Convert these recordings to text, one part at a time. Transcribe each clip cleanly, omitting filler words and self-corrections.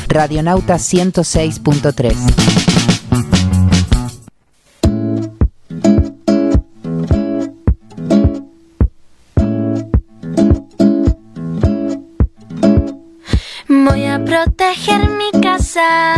Radionauta 106.3. Voy a proteger mi casa.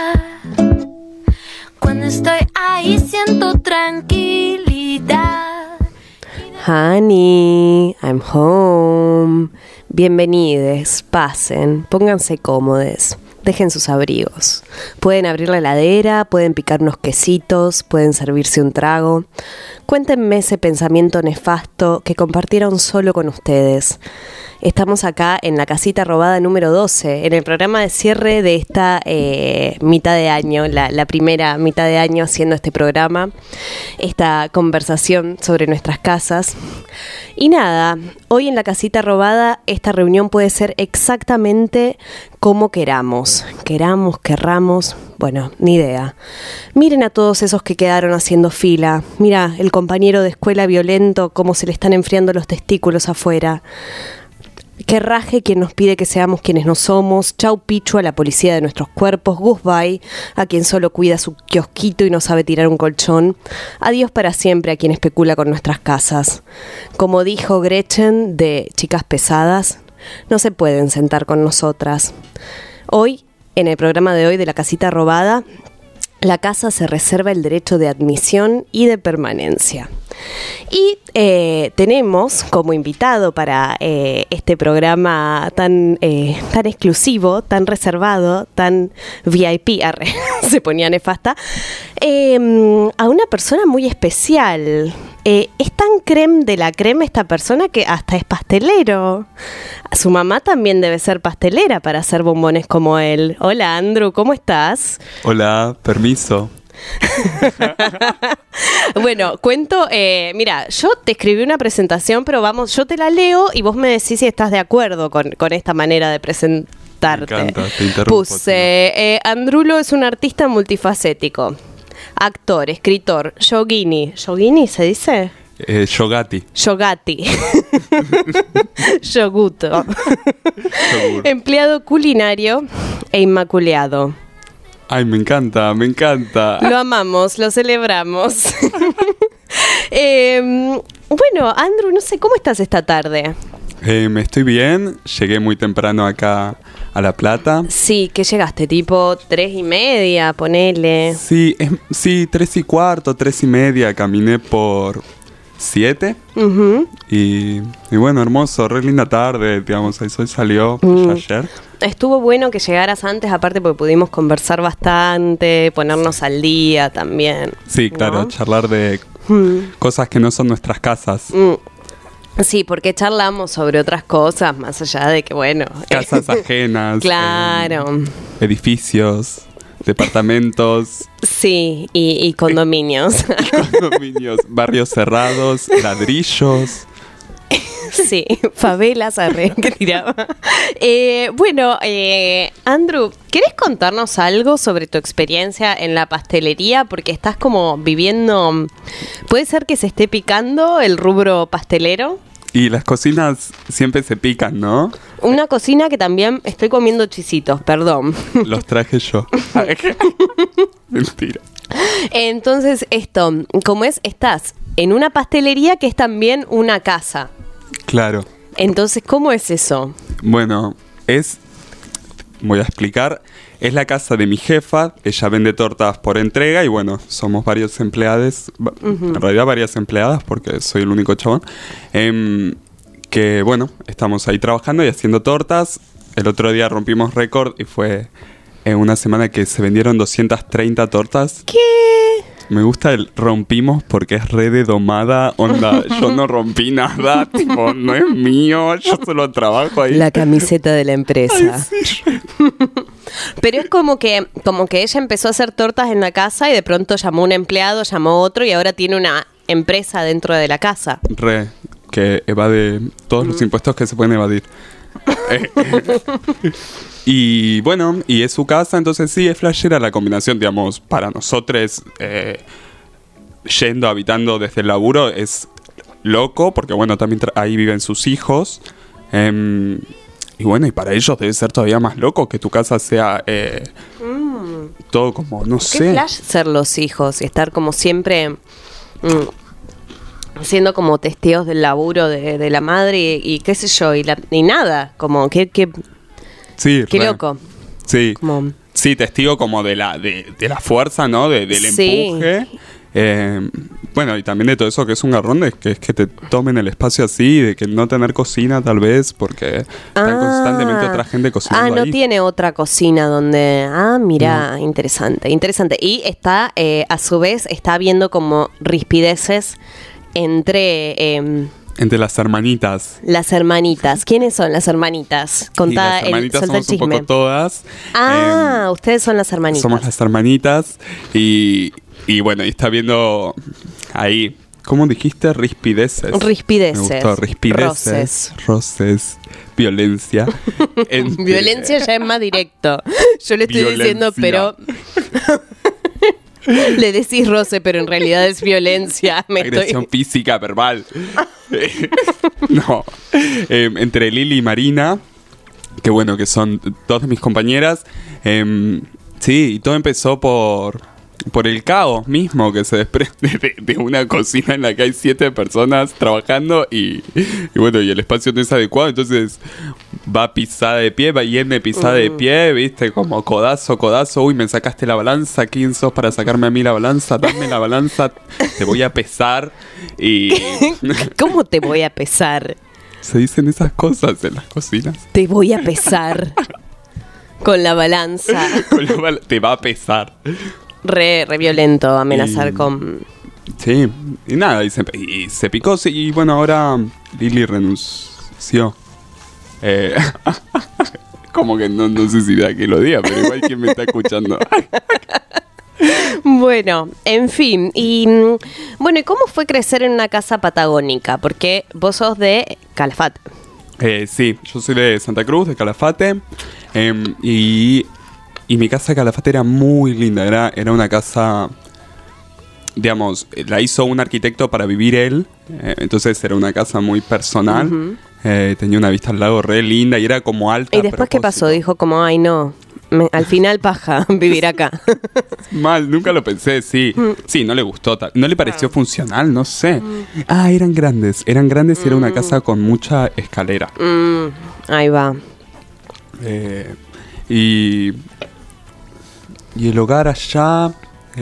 Cuando estoy ahí siento tranquilidad. Honey, I'm home. Bienvenides, pasen, pónganse cómodos, dejen sus abrigos. Pueden abrir la heladera, pueden picar unos quesitos, pueden servirse un trago. Cuéntenme ese pensamiento nefasto que compartieron solo con ustedes. Estamos acá en la casita robada número 12, en el programa de cierre de esta mitad de año, la primera mitad de año haciendo este programa, esta conversación sobre nuestras casas. Y nada, hoy en la casita robada esta reunión puede ser exactamente como queramos, querramos, bueno, ni idea. Miren a todos esos que quedaron haciendo fila, mira el compañero de escuela violento, cómo se le están enfriando los testículos afuera. Que raje quien nos pide que seamos quienes no somos. Chau pichu a la policía de nuestros cuerpos. Goodbye a quien solo cuida su kiosquito y no sabe tirar un colchón. Adiós para siempre a quien especula con nuestras casas. Como dijo Gretchen de Chicas Pesadas, no se pueden sentar con nosotras. Hoy, en el programa de hoy de la casita robada, la casa se reserva el derecho de admisión y de permanencia. Y tenemos como invitado para este programa tan exclusivo, tan reservado, tan VIP, se ponía nefasta, a una persona muy especial. Es tan creme de la creme esta persona que hasta es pastelero. Su mamá también debe ser pastelera para hacer bombones como él. Hola Andrew, ¿cómo estás? Hola, permiso. Bueno, cuento, mira, yo te escribí una presentación, pero vamos, yo te la leo y vos me decís si estás de acuerdo con esta manera de presentarte. Me encanta, te interrumpo. Puse, Andrulo es un artista multifacético, actor, escritor, yogini se dice? Yogati. Yoguto. Empleado culinario e inmaculado. Ay, me encanta. Lo amamos, lo celebramos. Bueno, Andrew, no sé, ¿cómo estás esta tarde? Estoy bien, llegué muy temprano acá a La Plata. Sí, ¿qué llegaste? Tipo 3:30, ponele. Sí, 3:15, 3:30, caminé por 7. Uh-huh. Y bueno, hermoso, re linda tarde, digamos, el sol salió ya ayer. Estuvo bueno que llegaras antes, aparte porque pudimos conversar bastante, ponernos al día también. Sí, claro, ¿no? charlar de cosas que no son nuestras casas. Sí, porque charlamos sobre otras cosas, más allá de que, bueno... Casas ajenas. Claro. Edificios, departamentos. Sí, y condominios. Condominios, barrios cerrados, ladrillos. Sí, favelas que tiraba. Bueno, Andrew, ¿querés contarnos algo sobre tu experiencia en la pastelería? Porque estás como viviendo... ¿Puede ser que se esté picando el rubro pastelero? Y las cocinas siempre se pican, ¿no? Una cocina que también estoy comiendo chisitos, perdón. Los traje yo. Mentira. Entonces, como estás en una pastelería que es también una casa. Claro. Entonces, ¿cómo es eso? Bueno, voy a explicar. Es la casa de mi jefa. Ella vende tortas por entrega y bueno, somos varios empleados. En realidad varias empleadas porque soy el único chabón. Que bueno, estamos ahí trabajando y haciendo tortas. El otro día rompimos récord y fue una semana que se vendieron 230 tortas. ¿Qué? Me gusta el rompimos porque es re de domada, onda, yo no rompí nada, tipo, no es mío, yo solo trabajo ahí. La camiseta de la empresa. Ay, sí. Pero es como que ella empezó a hacer tortas en la casa y de pronto llamó un empleado, llamó otro y ahora tiene una empresa dentro de la casa. Re, que evade todos los impuestos que se pueden evadir. Y bueno, y es su casa, entonces sí, es flashera la combinación, digamos, para nosotros habitando desde el laburo es loco, porque bueno, también ahí viven sus hijos. bueno, y para ellos debe ser todavía más loco que tu casa sea todo como, no Qué sé. flash ser los hijos y estar como siempre siendo como testigos del laburo de la madre y qué sé yo, y nada, como qué Sí, qué re. loco. Sí. Como, Sí, testigo como de la fuerza, ¿no? Del Sí. empuje. Bueno, y también de todo eso que es un garrón, de que es que te tomen el espacio así, de que no tener cocina tal vez, porque está constantemente otra gente cocinando no ahí. tiene otra cocina donde... mira, interesante. Y está, a su vez, está viendo como rispideces entre Entre las hermanitas. las hermanitas. ¿Quiénes son las hermanitas? Y Contá las hermanitas suelta el somos un chisme. poco todas. Ustedes son las hermanitas. Somos las hermanitas. Y bueno, y está viendo ahí, ¿cómo dijiste? Rispideces. Rispideces. Me gustó, rispideces. Roces. Violencia. Violencia ya es más directo. Yo le estoy diciendo, Violencia. pero... Le decís roce, pero en realidad es violencia. Agresión física, verbal. No. Entre Lili y Marina, que bueno, que son dos de mis compañeras. Sí, y todo empezó por el caos mismo que se desprende de una cocina en la que hay 7 personas trabajando y bueno, y el espacio no es adecuado, entonces va pisada de pie, va yendo pisada de pie, viste, como codazo, uy, me sacaste la balanza, ¿quién sos para sacarme a mí la balanza? Dame la balanza, te voy a pesar y... ¿Cómo te voy a pesar? Se dicen esas cosas en las cocinas. Te voy a pesar con la balanza. Te va a pesar. Re violento amenazar Y- con... Sí, y nada, y se picó, sí, y bueno, ahora Lili renunció. Como que no sé si da que lo diga, pero igual quien me está escuchando. Bueno, en fin. Y bueno, ¿y cómo fue crecer en una casa patagónica? Porque vos sos de Calafate. Sí, yo soy de Santa Cruz, de Calafate, y mi casa de Calafate era muy linda, era una casa, digamos, la hizo un arquitecto para vivir él, entonces era una casa muy personal, tenía una vista al lago re linda y era como alta. ¿Y después qué pasó? Dijo como, ay no, al final paja vivir acá. Mal, nunca lo pensé, sí. Sí, no le gustó, no le pareció funcional, no sé. Eran grandes y era una casa con mucha escalera. Ahí va. Y el hogar allá,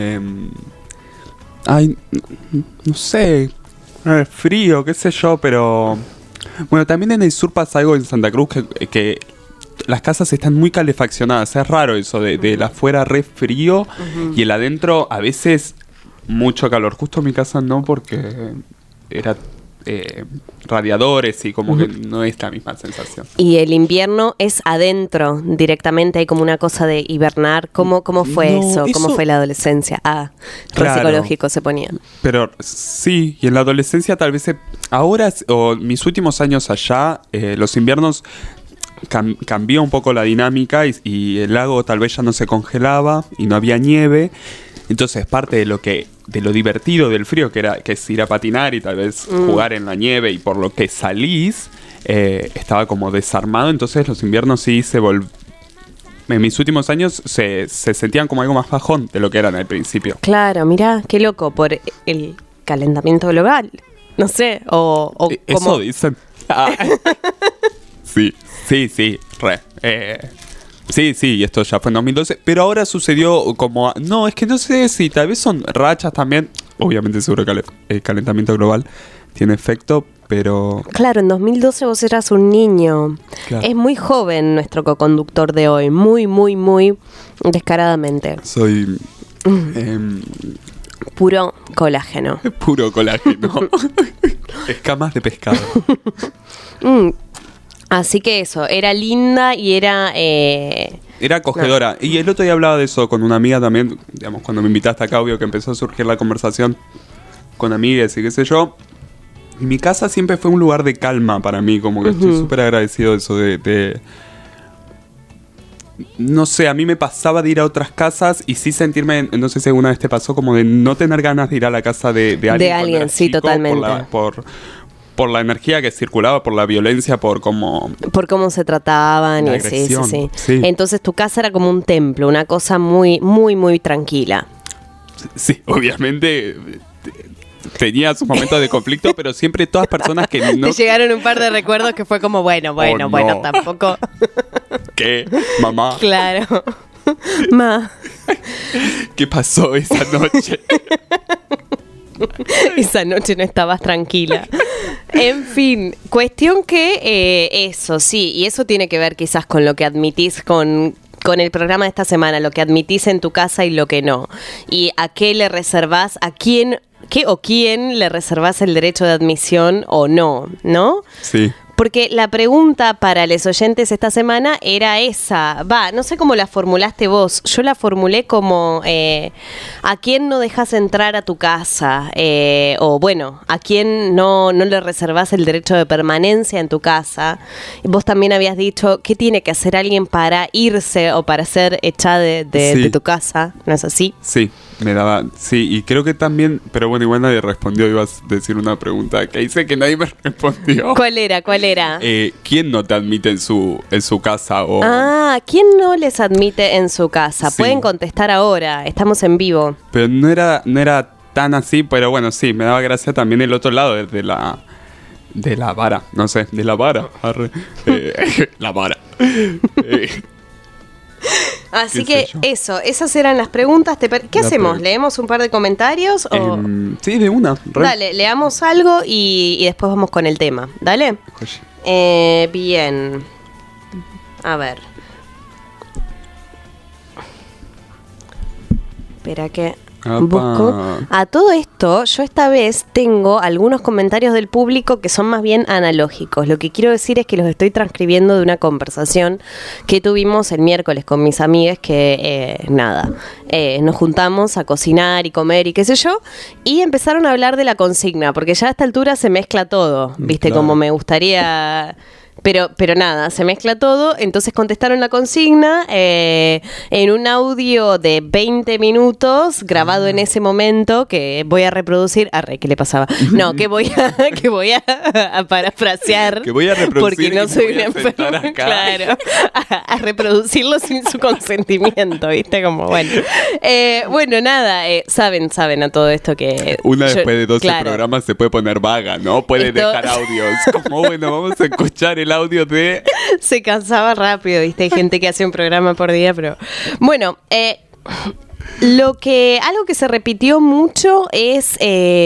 no sé, frío, qué sé yo, pero bueno, también en el sur pasa algo en Santa Cruz que las casas están muy calefaccionadas. Es raro eso de el afuera re frío y el adentro a veces mucho calor. Justo en mi casa no, porque era radiadores y como que no es la misma sensación. Y el invierno es adentro directamente, hay como una cosa de hibernar. ¿Cómo fue No, eso? ¿Cómo eso- fue la adolescencia? Re Claro. psicológico se ponía. Pero sí, y en la adolescencia tal vez ahora, o mis últimos años allá, los inviernos cambió un poco la dinámica y el lago tal vez ya no se congelaba y no había nieve. Entonces parte de lo divertido del frío, que es ir a patinar y tal vez jugar en la nieve, y por lo que salís, estaba como desarmado. Entonces los inviernos sí en mis últimos años se sentían como algo más bajón de lo que eran al principio. Claro, mirá, qué loco, por el calentamiento global. No sé, o Eso como... dicen. Sí, re. Sí, y esto ya fue en 2012, pero ahora sucedió como... No, es que no sé si tal vez son rachas también. Obviamente seguro que el calentamiento global tiene efecto, pero... Claro, en 2012 vos eras un niño. Claro. Es muy joven nuestro coconductor de hoy, muy descaradamente. Soy Puro colágeno. puro colágeno. Escamas de pescado. Así que eso, era linda y era... Era acogedora. Y el otro día hablaba de eso con una amiga también, digamos, cuando me invitaste acá, obvio que empezó a surgir la conversación con amigas y qué sé yo. Y mi casa siempre fue un lugar de calma para mí, como que estoy súper agradecido de eso de... No sé, a mí me pasaba de ir a otras casas y sí sentirme, no sé si alguna vez te pasó, como de no tener ganas de ir a la casa de alguien. De cuando alguien, eras sí, chico, totalmente. por la energía que circulaba, por la violencia, por cómo se trataban. La Y sí, agresión, sí. sí. Entonces tu casa era como un templo, una cosa muy, muy, muy tranquila. Sí, obviamente tenía sus momentos de conflicto, pero siempre todas personas que no... Te llegaron un par de recuerdos que fue como, bueno, no. tampoco. ¿Qué? Mamá, Claro. Ma, ¿qué pasó esa noche? esa noche no estabas tranquila. En fin, cuestión que eso, sí, y eso tiene que ver quizás con lo que admitís con el programa de esta semana, lo que admitís en tu casa y lo que no. Y a qué le reservás, a quién, qué o quién le reservás el derecho de admisión o no, ¿no? Sí. Porque la pregunta para los oyentes esta semana era esa. No sé cómo la formulaste vos. Yo la formulé como ¿a quién no dejas entrar a tu casa? O bueno, ¿a quién no le reservás el derecho de permanencia en tu casa? Y vos también habías dicho, ¿qué tiene que hacer alguien para irse o para ser echada de tu casa? ¿No es así? Sí, sí, y creo que también, pero bueno, igual nadie respondió, ibas a decir una pregunta que hice que nadie me respondió. ¿Cuál era? ¿Quién no te admite en su casa? ¿Quién no les admite en su casa? Sí. Pueden contestar ahora, estamos en vivo. Pero no era tan así, pero bueno, sí, me daba gracia también el otro lado de la vara, no sé, de la vara. La vara. Así ¿Qué que sé yo? esas eran las preguntas. ¿Qué hacemos? ¿Leemos un par de comentarios? O... Sí, de una. Dale, leamos algo y después vamos con el tema. Dale. Bien. A ver. Espera que busco. A todo esto, yo esta vez tengo algunos comentarios del público que son más bien analógicos. Lo que quiero decir es que los estoy transcribiendo de una conversación que tuvimos el miércoles con mis amigas que, nos juntamos a cocinar y comer y qué sé yo, y empezaron a hablar de la consigna, porque ya a esta altura se mezcla todo, ¿viste? Claro. Como me gustaría... Pero nada, se mezcla todo. Entonces contestaron la consigna en un audio de 20 minutos grabado en ese momento que voy a reproducir. ¿Qué le pasaba? No, que voy a parafrasear. Que voy a reproducir porque no y soy voy una a sentar enferma. acá. Claro, a reproducirlo sin su consentimiento, ¿viste? Como bueno. Bueno, nada, saben a todo esto que... Después de 12 programas se puede poner vaga, ¿no? Puede dejar audios. Como bueno, vamos a escuchar el audio de... Se cansaba rápido, ¿viste? Hay gente que hace un programa por día, pero... Bueno, algo que se repitió mucho es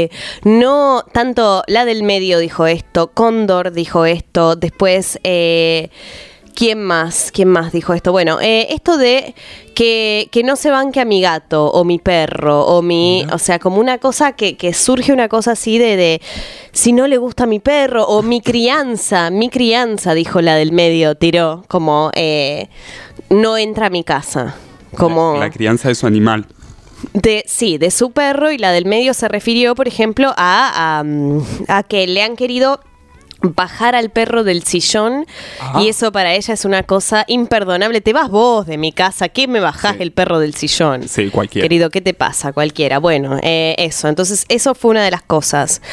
no tanto la del medio dijo esto, Cóndor dijo esto, después... ¿Quién más dijo esto? Bueno, esto de que no se banque a mi gato o mi perro o mi... O sea, como una cosa que surge una cosa así de si no le gusta a mi perro o mi crianza, dijo la del medio, tiró como no entra a mi casa. Como La crianza de su animal. de su perro, y la del medio se refirió, por ejemplo, a que le han querido bajar al perro del sillón. Y eso para ella es una cosa imperdonable. Te vas vos de mi casa, ¿qué me bajás el perro del sillón? Sí, cualquiera. Querido, ¿qué te pasa? Cualquiera. Bueno, eso. Entonces, eso fue una de las cosas.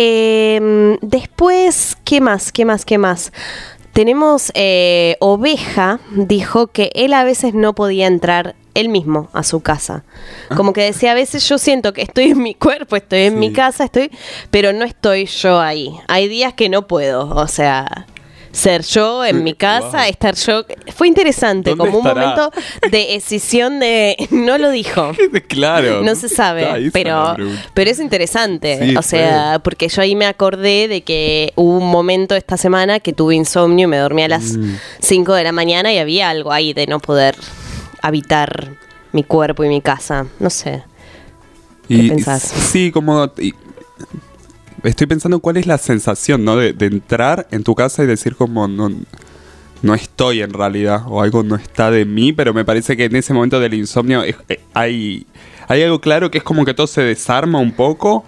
Después, ¿qué más? Tenemos Oveja, dijo que él a veces no podía entrar él mismo a su casa. Como que decía, a veces yo siento que estoy en mi cuerpo, estoy en mi casa, pero no estoy yo ahí. Hay días que no puedo, o sea, ser yo en mi casa, estar yo. Fue interesante, como un momento de escisión de... No lo dijo. Claro. No se sabe, pero es interesante. Sí, o sea, porque yo ahí me acordé de que hubo un momento esta semana que tuve insomnio y me dormí a las 5 de la mañana y había algo ahí de no poder habitar mi cuerpo y mi casa. No sé. ¿Qué pensás? Sí, como... Estoy pensando cuál es la sensación, ¿no? De entrar en tu casa y decir como no estoy en realidad, o algo no está de mí, pero me parece que en ese momento del insomnio hay algo claro que es como que todo se desarma un poco.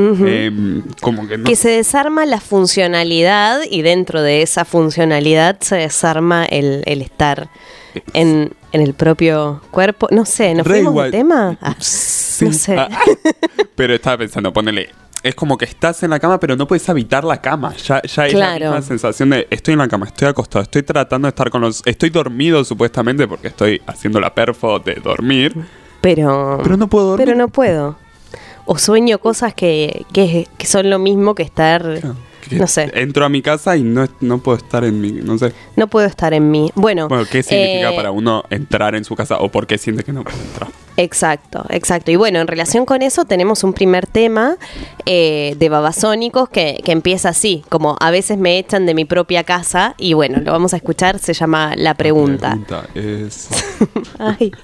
Como que no. Que se desarma la funcionalidad y dentro de esa funcionalidad se desarma el estar en el propio cuerpo. No sé, ¿nos fuimos de tema? Sí. No sé. Pero estaba pensando, ponele... es como que estás en la cama, pero no puedes habitar la cama. Ya es la misma sensación de estoy en la cama, estoy acostado, estoy tratando de estar con los... Estoy dormido supuestamente porque estoy haciendo la perfo de dormir. Pero no puedo dormir. Pero no puedo. O sueño cosas que son lo mismo que estar... Claro. No sé. Entro a mi casa y no puedo estar en mi... No sé. No puedo estar en mí. Bueno, ¿qué significa para uno entrar en su casa? ¿O por qué siente que no puede entrar? Exacto. Y bueno, en relación con eso tenemos un primer tema de Babasónicos que empieza así, como a veces me echan de mi propia casa, y bueno, lo vamos a escuchar, se llama La Pregunta. La pregunta es... Ay.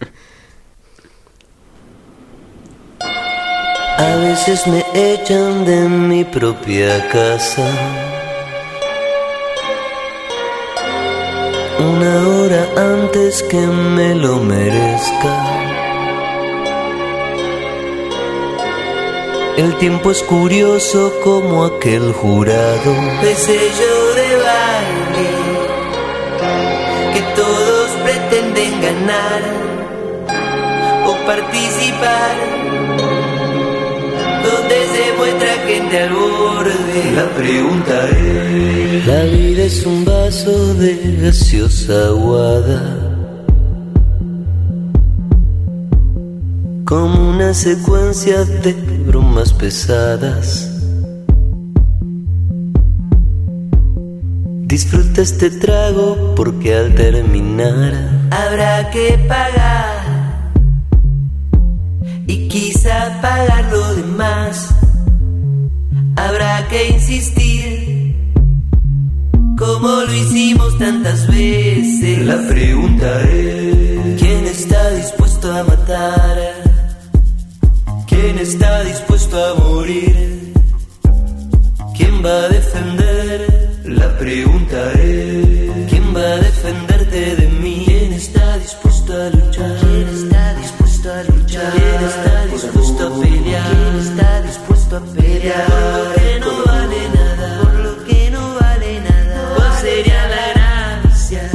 A veces me echan de mi propia casa, una hora antes que me lo merezca. El tiempo es curioso como aquel jurado de sello de baile que todos pretenden ganar o participar, donde se muestra gente al borde. La pregunta es: la vida es un vaso de gaseosa aguada, como una secuencia de bromas pesadas. Disfruta este trago porque al terminar habrá que pagar, y quizá pagar lo demás. Habrá que insistir como lo hicimos tantas veces. La pregunta es: ¿quién está dispuesto a matar? ¿Quién está dispuesto a morir? ¿Quién va a defender? La pregunta es: ¿quién va a defenderte de mí? ¿Quién está dispuesto a luchar? ¿Quién está dispuesto a luchar? ¿Quién está dispuesto a pelear? ¿Quién está dispuesto a pelear? Por lo que no vale nada, por lo que no vale nada. ¿Cuál sería la gracia?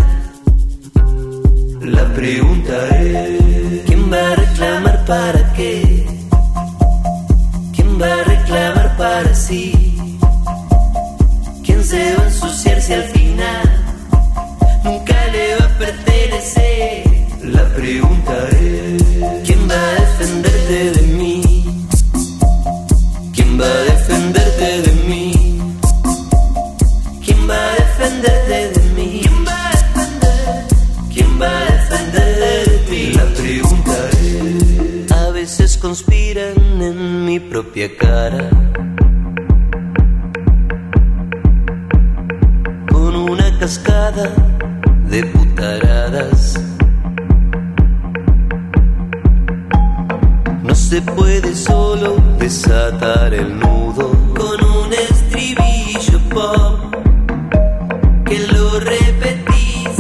La pregunta es: ¿quién va a reclamar para qué? ¿Quién va a reclamar para sí? ¿Quién se va a ensuciar si al final nunca le va a pertenecer? La pregunta es: ¿quién va a defenderte de mí? ¿Quién va a defenderte de mí? ¿Quién va a defenderte de mí? ¿Quién va a defender? ¿Quién va a defender de ti? La pregunta es: a veces conspiran en mi propia cara, con una cascada de putaradas. No se puede solo desatar el nudo con un estribillo pop que lo repetís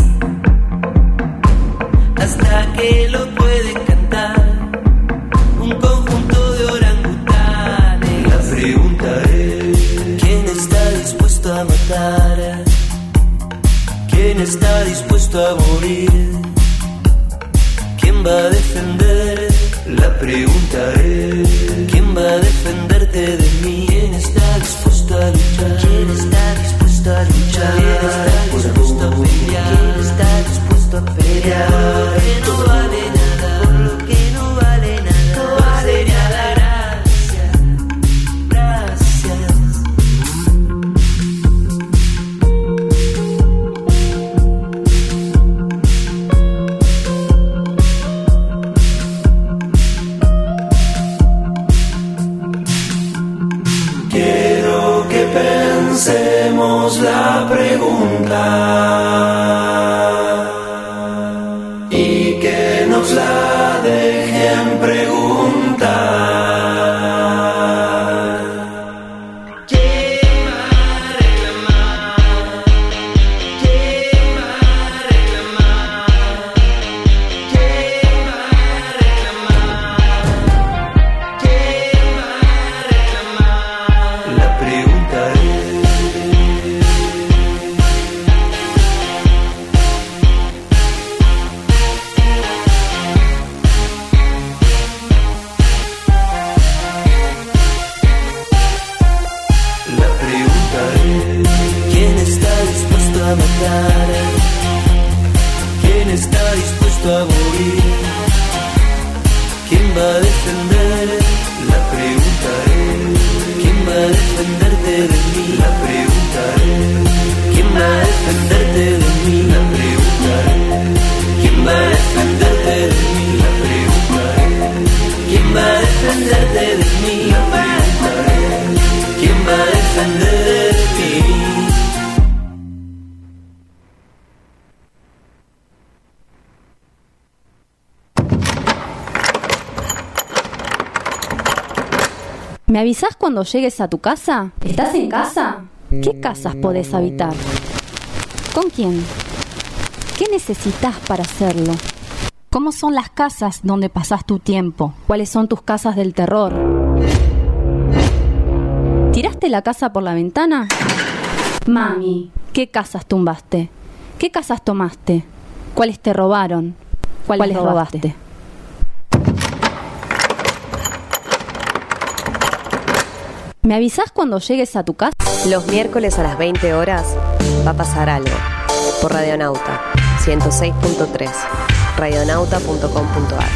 hasta que lo pueden cantar un conjunto de orangutanes. La pregunta es: ¿quién está dispuesto a matar? ¿Quién está dispuesto a morir? ¿Quién va a defender? La pregunta es: ¿quién va a defenderte de mí? ¿Quién está dispuesto a luchar? ¿Quién está dispuesto a luchar? ¿Quién está dispuesto a pelear? ¿Quién está dispuesto a pelear? Por lo que no vale nada, por lo que no vale nada. ¿Cuál sería la gracia? Gracias. Quiero que pensemos la pregunta y que nos la dejen preguntar. ¿Quién va a reclamar? ¿Quién va a reclamar? ¿Quién va a reclamar? ¿Quién va a reclamar? La pregunta es: ¿Quién va a defender? La pregunta es. ¿Quién va a defenderte de mí? La pregunta es. ¿Quién va a defenderte de mí? La pregunta es. ¿Quién va a defenderte de mí? La pregunta es. ¿Quién va a defenderte de mí? La pregunta es. ¿Quién va a defender de mí? ¿Me avisás cuando llegues a tu casa? ¿Estás en casa? ¿Qué casas podés habitar? ¿Con quién? ¿Qué necesitas para hacerlo? ¿Cómo son las casas donde pasás tu tiempo? ¿Cuáles son tus casas del terror? ¿Tiraste la casa por la ventana? Mami, ¿qué casas tumbaste? ¿Qué casas tomaste? ¿Cuáles te robaron? ¿Cuáles robaste? ¿Me avisás cuando llegues a tu casa? Los miércoles a las 20 horas va a pasar algo. Por Radionauta 106.3, radionauta.com.ar.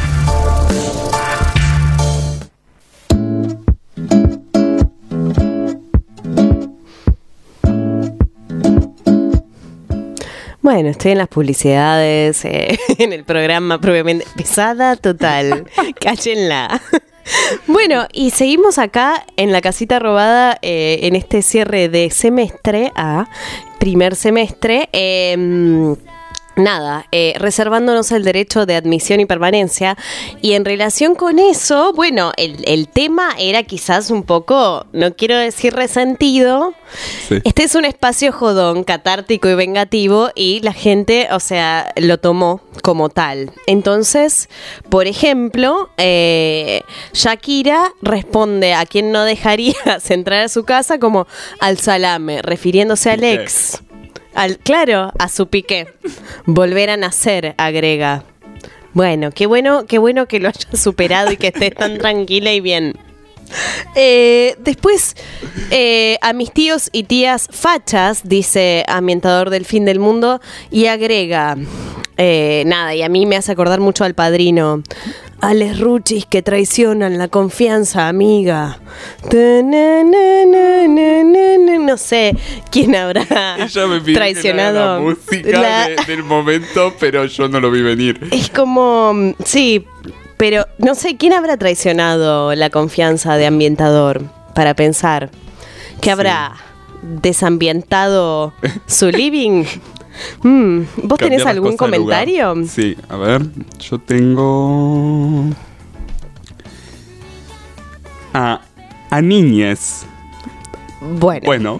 Bueno, estoy en las publicidades, en el programa propiamente pesada total. Cállenla. Bueno, y seguimos acá en la casita robada en este cierre de semestre primer semestre. Reservándonos el derecho de admisión y permanencia. Y en relación con eso, bueno, el tema era quizás un poco, no quiero decir resentido. Sí. Este es un espacio jodón, catártico y vengativo, y la gente, o sea, lo tomó como tal. Entonces, por ejemplo, Shakira responde a quien no dejarías entrar a su casa como al salame, refiriéndose al ex. Claro, a su Piqué. Volver a nacer, agrega. Bueno, qué bueno que lo hayas superado y que estés tan tranquila y bien. Después, a mis tíos y tías fachas, dice Ambientador del Fin del Mundo, y agrega, y a mí me hace acordar mucho al Padrino. Ales ruchis que traicionan la confianza, amiga. No sé quién habrá Ella me pidió traicionado que le haga la música del momento, pero yo no lo vi venir. Es como, sí, pero no sé quién habrá traicionado la confianza de Ambientador, para pensar. ¿Qué habrá desambientado su living? ¿Vos tenés algún comentario? Sí, a ver, yo tengo a niñez. Bueno.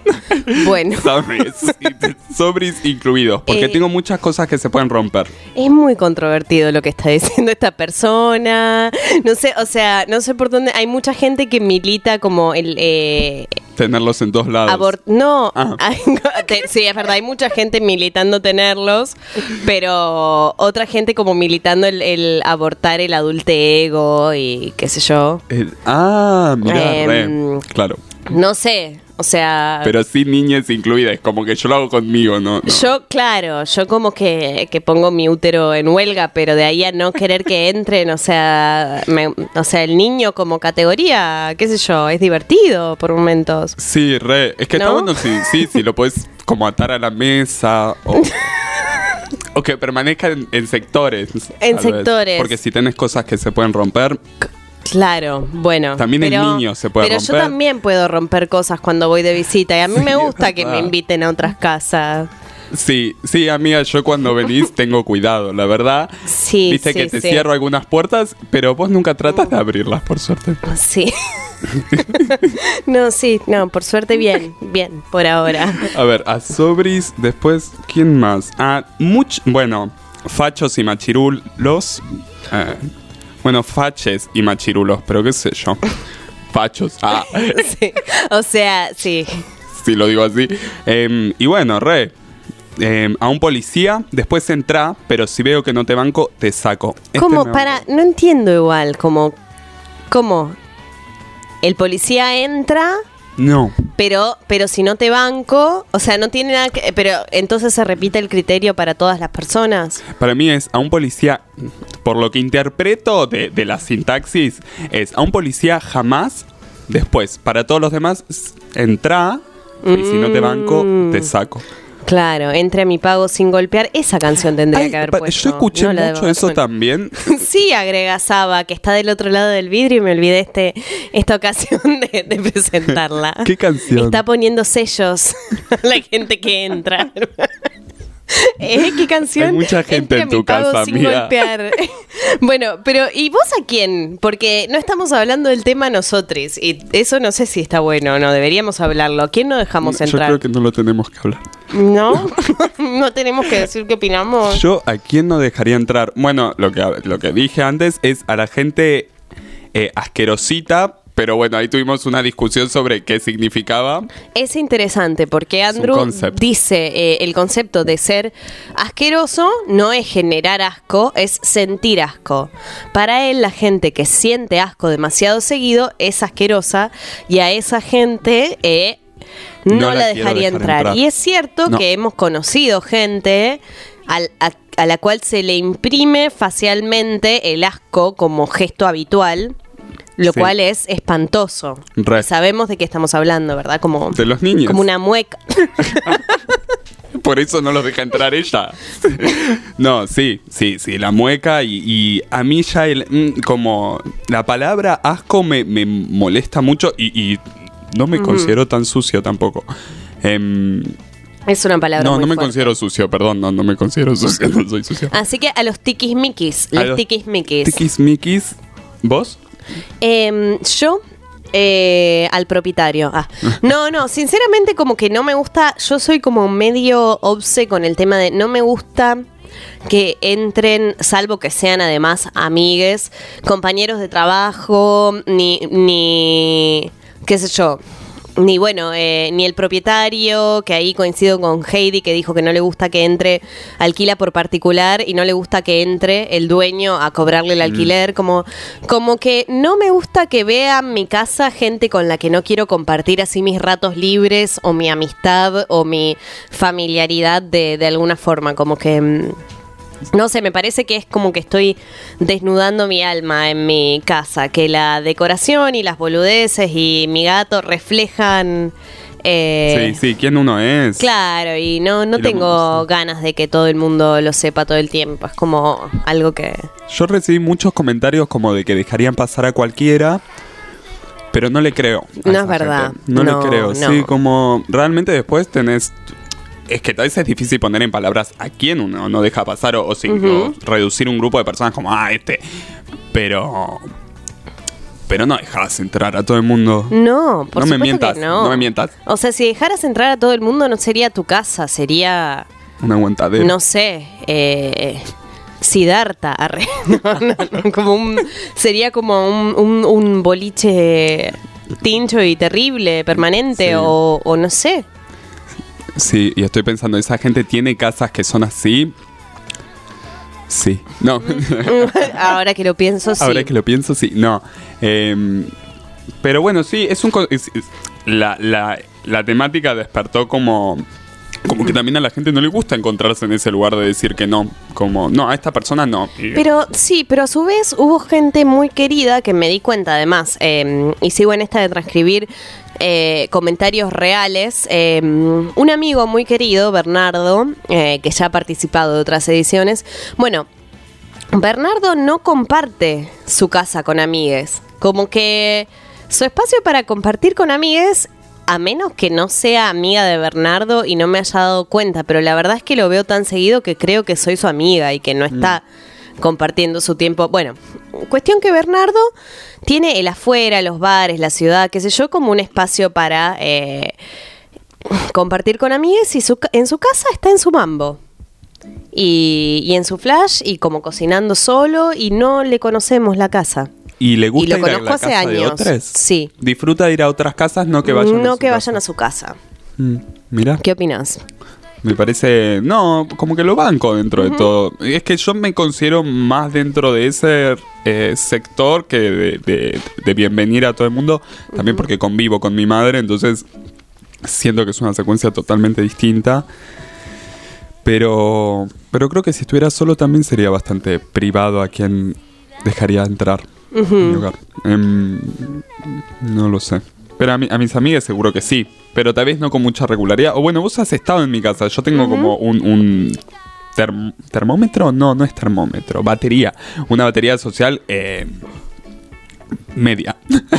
Sobris incluidos, porque tengo muchas cosas que se pueden romper. Es muy controvertido lo que está diciendo esta persona. No sé, o sea, no sé por dónde. Hay mucha gente que milita como el... tenerlos en todos lados. Sí, es verdad, hay mucha gente militando tenerlos, pero otra gente como militando el abortar el adulte ego y qué sé yo. Mirá, claro. No sé, o sea... Pero sí niñez incluida, es como que yo lo hago conmigo, ¿no? Yo como que pongo mi útero en huelga, pero de ahí a no querer que entren, o sea, el niño como categoría, qué sé yo, es divertido por momentos. Sí, es que está bueno si lo puedes como atar a la mesa o que permanezca en sectores. En sectores. Porque si tenés cosas que se pueden romper... Claro, bueno. También el niño se puede romper. Pero yo también puedo romper cosas cuando voy de visita. Y a mí me gusta que me inviten a otras casas. Sí, amiga, yo cuando venís tengo cuidado, la verdad. Sí, viste que te cierro algunas puertas, pero vos nunca tratas de abrirlas, por suerte. Sí. No, por suerte bien, por ahora. A ver, a Sobris, después, ¿quién más? Bueno, fachos y machirulos. Bueno, faches y machirulos, pero qué sé yo. Fachos. Sí, o sea, sí. Sí, lo digo así. Y bueno, a un policía, después entra, pero si veo que no te banco, te saco. ¿Cómo? No entiendo igual, ¿cómo? El policía entra... No. Pero si no te banco, o sea, no tiene nada que... Pero entonces se repite el criterio para todas las personas. Para mí es a un policía... por lo que interpreto de la sintaxis, es a un policía jamás, después, para todos los demás, entra y si no te banco, te saco. Claro, entre a mi pago sin golpear. Esa canción tendría que haber puesto. Yo escuché no la de mucho eso Babasónicos. también. Sí, agrega Saba, que está del otro lado del vidrio y me olvidé esta ocasión de presentarla. ¿Qué canción? Está poniendo sellos a la gente que entra. ¿Qué canción? Hay mucha gente Entre en tu mi pago casa, sin amiga. golpear. Bueno, pero ¿y vos a quién? Porque no estamos hablando del tema nosotros. Y eso no sé si está bueno o no. Deberíamos hablarlo. ¿A quién no dejamos Yo entrar? creo que no lo tenemos que hablar. ¿No? No tenemos que decir qué opinamos. Yo, ¿a quién no dejaría entrar? Bueno, lo que dije antes es a la gente asquerosita, pero bueno, ahí tuvimos una discusión sobre qué significaba. Es interesante porque Andrew concepto. dice el concepto de ser asqueroso no es generar asco, es sentir asco. Para él, la gente que siente asco demasiado seguido es asquerosa y a esa gente no la quiero dejaría dejar entrar. Y es cierto No. que hemos conocido gente a la cual se le imprime facialmente el asco como gesto habitual. Lo Sí. cual es espantoso. Re. Sabemos de qué estamos hablando, ¿verdad? Como De los niños. Como una mueca. Por eso no los deja entrar ella. No, sí, la mueca y a mí ya como la palabra asco me molesta mucho y no me considero tan sucio tampoco. Es una palabra No muy me fuerte. considero sucio, perdón, no me considero sucio, no soy sucio. Así que a los tiquismiquis, A les los tiquismiquis. Tiquismiquis, ¿vos? Yo al propietario. No, sinceramente como que no me gusta, yo soy como medio obse con el tema de no me gusta que entren, salvo que sean además amigues, compañeros de trabajo, ni qué sé yo. Ni ni el propietario, que ahí coincido con Heidi, que dijo que no le gusta que entre, alquila por particular y no le gusta que entre el dueño a cobrarle el alquiler, como que no me gusta que vean mi casa gente con la que no quiero compartir así mis ratos libres o mi amistad o mi familiaridad de alguna forma, como que... No sé, me parece que es como que estoy desnudando mi alma en mi casa, que la decoración y las boludeces y mi gato reflejan... Sí, quién uno es. Claro, y no lo tengo mundo, sí. ganas de que todo el mundo lo sepa todo el tiempo, es como algo que... Yo recibí muchos comentarios como de que dejarían pasar a cualquiera, pero no le creo. a No esa es verdad. gente. No No, le creo. no. Sí, como realmente después tenés... Es que tal vez es difícil poner en palabras a quién uno no deja pasar o reducir un grupo de personas como, pero no dejas entrar a todo el mundo. No, por No me supuesto mientas, que no. no me mientas. O sea, si dejaras entrar a todo el mundo no sería tu casa, sería... Una aguantadera. No sé, Siddhartha, arre. No, como sería como un boliche tincho y terrible, permanente, Sí. o no sé. Sí, y estoy pensando, ¿esa gente tiene casas que son así? Sí. No. Ahora que lo pienso, sí. Ahora que lo pienso, sí. No. Pero bueno, sí, la temática despertó como que también a la gente no le gusta encontrarse en ese lugar de decir que no. Como, no, a esta persona no. Pero sí, pero a su vez hubo gente muy querida que me di cuenta además, y sigo en esta de transcribir comentarios reales. Un amigo muy querido, Bernardo, que ya ha participado de otras ediciones. Bueno, Bernardo no comparte su casa con amigues. Como que su espacio para compartir con amigues, a menos que no sea amiga de Bernardo y no me haya dado cuenta, pero la verdad es que lo veo tan seguido que creo que soy su amiga y que no está compartiendo su tiempo. Bueno, cuestión que Bernardo tiene el afuera, los bares, la ciudad, qué sé yo, como un espacio para compartir con amigues, y en su casa está en su mambo. Y en su flash y como cocinando solo, y no le conocemos la casa. ¿Y le gusta y lo ir a conozco la hace casa de años. otras? Sí. ¿Disfruta de ir a otras casas? No que vayan No a su que casa. vayan a su casa. Mira, ¿Qué opinas? me parece... No, como que lo banco dentro de todo. Es que yo me considero más dentro de ese sector que de bienvenir a todo el mundo. También porque convivo con mi madre, entonces siento que es una secuencia totalmente distinta. Pero creo que si estuviera solo también sería bastante privado a quien dejaría entrar en mi hogar. No lo sé. Pero a mis amigas seguro que sí. Pero tal vez no con mucha regularidad. O bueno, vos has estado en mi casa. Yo tengo como un termómetro. No es termómetro. Batería. Una batería social media.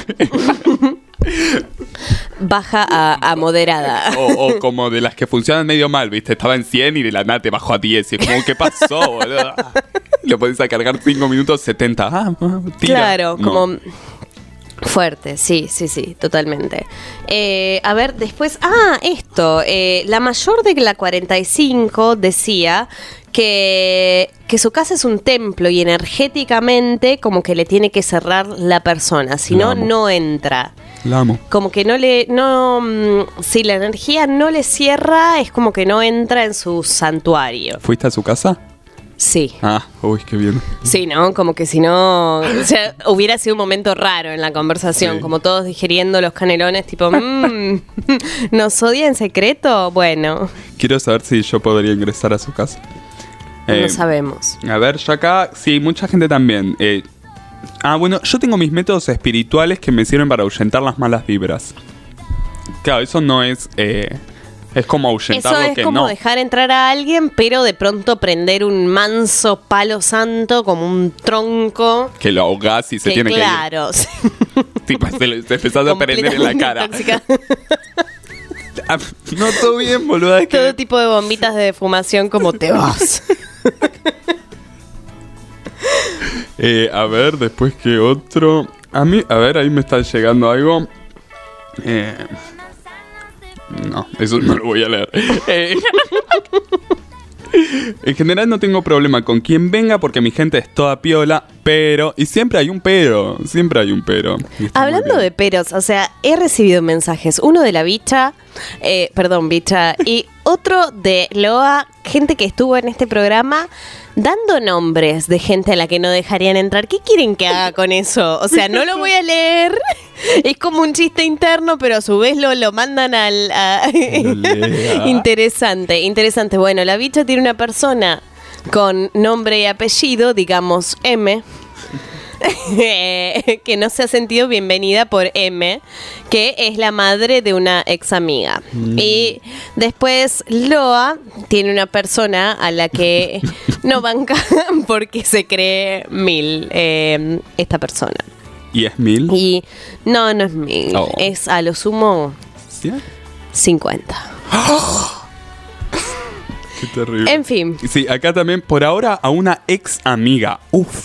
Baja a moderada. O como de las que funcionan medio mal, ¿viste? Estaba en 100 y de la nada te bajó a 10. Y es como, ¿qué pasó, boludo? Lo podés a cargar 5 minutos, 70. Tira. Claro, No. como fuerte, sí, totalmente. A ver, después, esto, la mayor de la 45 decía que su casa es un templo y energéticamente como que le tiene que cerrar la persona, si La no, amo. no entra. La amo. Como que si la energía no le cierra, es como que no entra en su santuario. ¿Fuiste a su casa? Sí. Uy, qué bien. Sí, ¿no? Como que si no... O sea, hubiera sido un momento raro en la conversación, Sí. como todos digiriendo los canelones, tipo, ¿nos odia en secreto? Bueno, Quiero saber si yo podría ingresar a su casa. no sabemos. A ver, yo acá, sí, mucha gente también. Bueno, yo tengo mis métodos espirituales que me sirven para ahuyentar las malas vibras. Claro, eso no es... es como ahuyentar Eso lo es que como no. dejar entrar a alguien, pero de pronto prender un manso palo santo como un tronco. Que lo ahogás y se Que tiene claro, que ir. Tipo, se empezás a prender en la cara. Completamente No, todo bien, boluda. Es Todo que... tipo de bombitas de defumación como te vas. A ver, después que otro... A ver, ahí me está llegando algo. No, eso no lo voy a leer. En general no tengo problema con quien venga porque mi gente es toda piola, pero... Y siempre hay un pero, siempre hay un pero. Y está muy Hablando bien. de peros, o sea, he recibido mensajes. Uno de la bicha, bicha, y otro de Loa, gente que estuvo en este programa, dando nombres de gente a la que no dejarían entrar. ¿Qué quieren que haga con eso? O sea, no lo voy a leer. Es como un chiste interno, pero a su vez lo mandan al... Lo lea. Interesante. Bueno, la bicha tiene una persona con nombre y apellido, digamos M, que no se ha sentido bienvenida por M, que es la madre de una ex amiga. Y después Loa tiene una persona a la que no banca porque se cree Mil, esta persona. ¿Y es 1000? Y no es Mil, Oh. es a lo sumo ¿Sí? 50. Qué terrible. En fin. Sí, acá también, por ahora, a una ex amiga.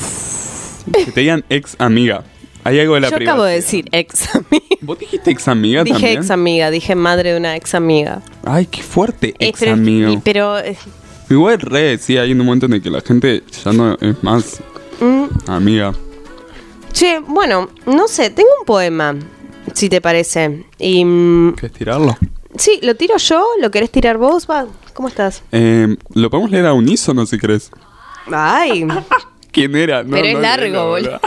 Uf. Que te digan ex amiga. Hay algo de la Yo privacidad. acabo de decir ex amiga. ¿Vos dijiste ex amiga Dije también? ex amiga, dije madre de una ex amiga. Ay, qué fuerte, ex Pero, amigo. pero Igual sí, hay un momento en el que la gente ya no es más amiga. che, bueno, no sé, tengo un poema, si te parece. Y ¿Querés tirarlo? sí, lo tiro yo, lo querés tirar vos, va. ¿Cómo estás? Lo podemos leer a unísono si querés. Ay, ¿Quién era? No, Pero es largo, boludo.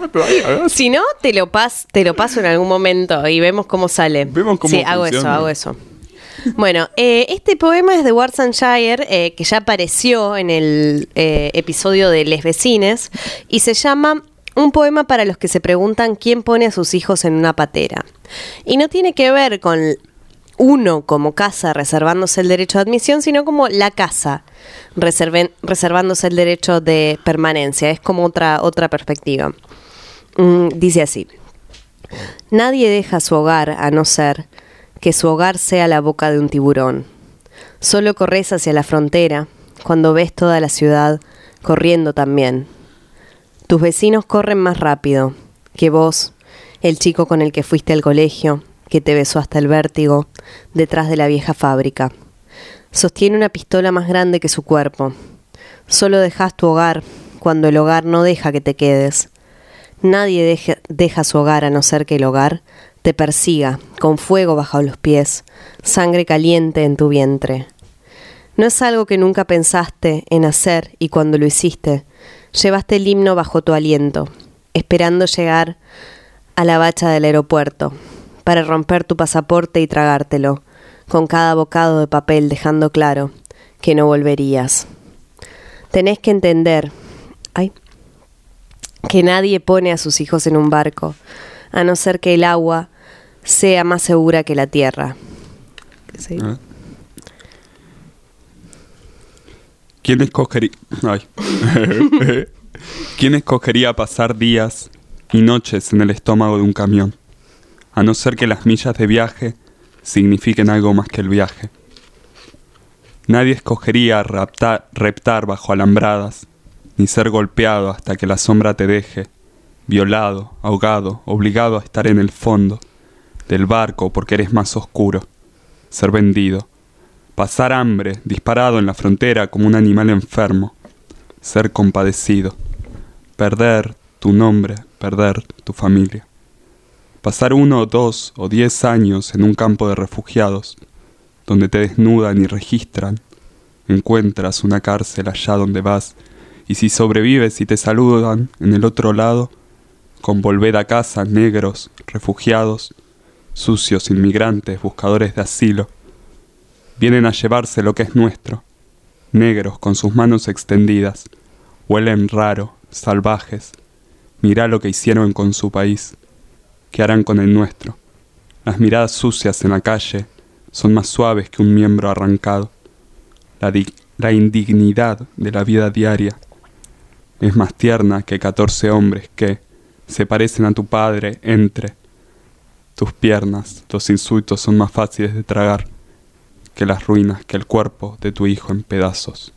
si no, te lo paso en algún momento y vemos cómo sale. Vemos cómo sí, hago funciona. eso. Bueno, este poema es de Warsanshire, que ya apareció en el episodio de Les Vecines, y se llama Un poema para los que se preguntan quién pone a sus hijos en una patera. Y no tiene que ver con uno como casa reservándose el derecho de admisión, sino como la casa reservándose el derecho de permanencia. Es como otra perspectiva. Dice así: nadie deja su hogar a no ser que su hogar sea la boca de un tiburón. Solo corres hacia la frontera cuando ves toda la ciudad corriendo también. Tus vecinos corren más rápido que vos, el chico con el que fuiste al colegio, que te besó hasta el vértigo, detrás de la vieja fábrica. Sostiene una pistola más grande que su cuerpo. Solo dejas tu hogar cuando el hogar no deja que te quedes. Nadie deja su hogar a no ser que el hogar te persiga, con fuego bajo los pies, sangre caliente en tu vientre. No es algo que nunca pensaste en hacer y cuando lo hiciste, llevaste el himno bajo tu aliento, esperando llegar a la bacha del aeropuerto, para romper tu pasaporte y tragártelo, con cada bocado de papel dejando claro que no volverías. Tenés que entender que nadie pone a sus hijos en un barco, a no ser que el agua sea más segura que la tierra. ¿Sí? ¿Quién escogería pasar días y noches en el estómago de un camión, a no ser que las millas de viaje signifiquen algo más que el viaje? Nadie escogería reptar bajo alambradas, ni ser golpeado hasta que la sombra te deje, violado, ahogado, obligado a estar en el fondo del barco porque eres más oscuro, ser vendido, pasar hambre, disparado en la frontera como un animal enfermo, ser compadecido, perder tu nombre, perder tu familia, pasar 1, 2 o 10 años en un campo de refugiados, donde te desnudan y registran, encuentras una cárcel allá donde vas, y si sobrevives y te saludan en el otro lado, con volver a casa negros, refugiados, sucios inmigrantes, buscadores de asilo, vienen a llevarse lo que es nuestro, negros con sus manos extendidas, huelen raro, salvajes, mirá lo que hicieron con su país, ¿qué harán con el nuestro? Las miradas sucias en la calle son más suaves que un miembro arrancado. La indignidad de la vida diaria es más tierna que 14 hombres que se parecen a tu padre entre tus piernas. Los insultos son más fáciles de tragar que las ruinas, que el cuerpo de tu hijo en pedazos.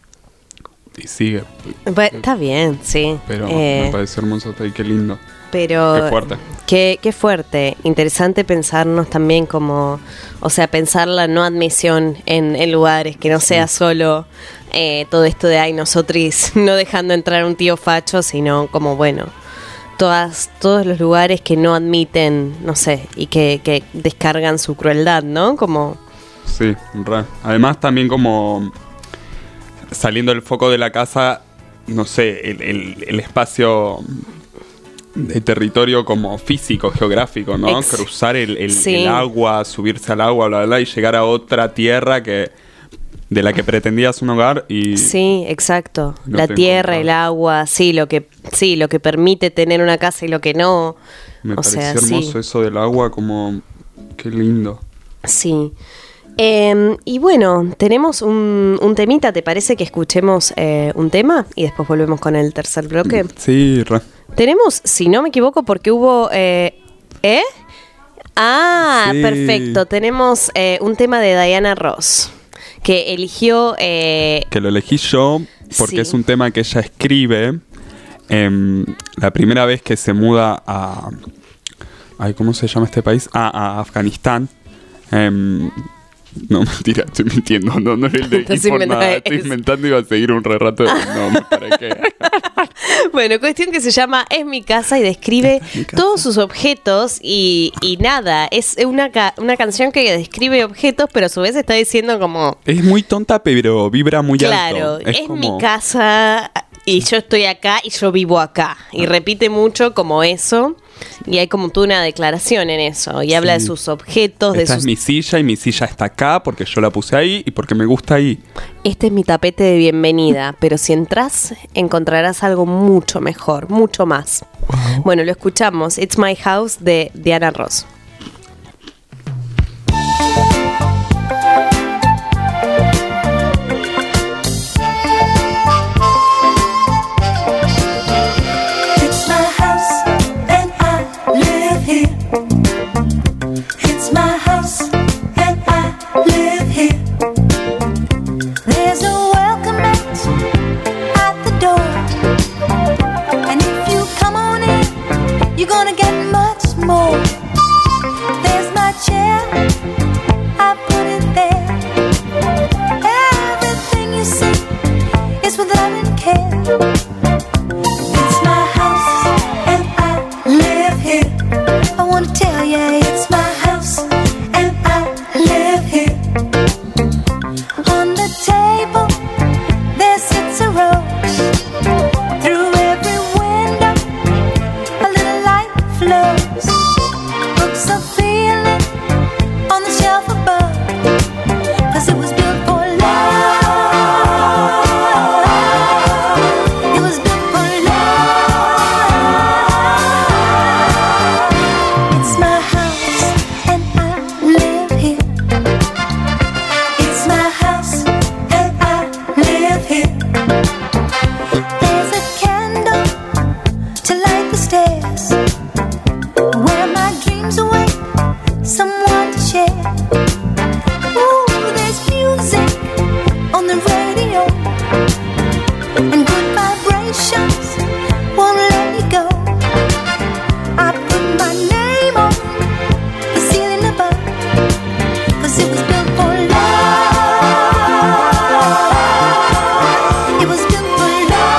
Y sigue. Bueno, está bien, sí. Pero me pareció hermoso, y qué lindo. Pero qué fuerte. Qué fuerte. Interesante pensarnos también como, o sea, pensar la no admisión en lugares, que no sea solo todo esto de nosotros no dejando entrar un tío facho, sino como, bueno, todos los lugares que no admiten, no sé, y que descargan su crueldad, ¿no? Como... Sí, además también como saliendo del foco de la casa, no sé, el espacio de territorio como físico, geográfico, ¿no? Cruzar el agua, subirse al agua, bla, bla, bla, y llegar a otra tierra de la que pretendías un hogar y... Sí, exacto. La tierra, el agua, lo que permite tener una casa y lo que no. Me pareció hermoso eso del agua, como... Qué lindo. Sí. Y bueno, tenemos un temita. ¿Te parece que escuchemos un tema? Y después volvemos con el tercer bloque. Sí, Tenemos, si no me equivoco, porque hubo... sí. Perfecto. Tenemos un tema de Diana Ross, que eligió... que lo elegí yo porque es un tema que ella escribe la primera vez que se muda a... ¿cómo se llama este país? A Afganistán. No, mentira, estoy mintiendo. No le elegí por nada. Estoy inventando y iba a seguir un rato. No, ¿para qué? Bueno, cuestión que se llama Es mi casa y describe todos sus objetos y nada. Es una canción que describe objetos, pero a su vez está diciendo como... Es muy tonta, pero vibra muy alto. Claro, es como... mi casa y yo estoy acá y yo vivo acá. Y repite mucho como eso. Y hay como toda una declaración en eso. Y habla de sus objetos. Esta es mi silla y mi silla está acá porque yo la puse ahí y porque me gusta ahí. Este es mi tapete de bienvenida. Pero si entras, encontrarás algo mucho mejor, mucho más. Wow. Bueno, lo escuchamos. It's My House de Diana Ross. Flow stairs where my dreams await someone to share. Ooh, there's music on the radio and good vibrations won't let me go. I put my name on the ceiling above, 'cause it was built for love. It was built for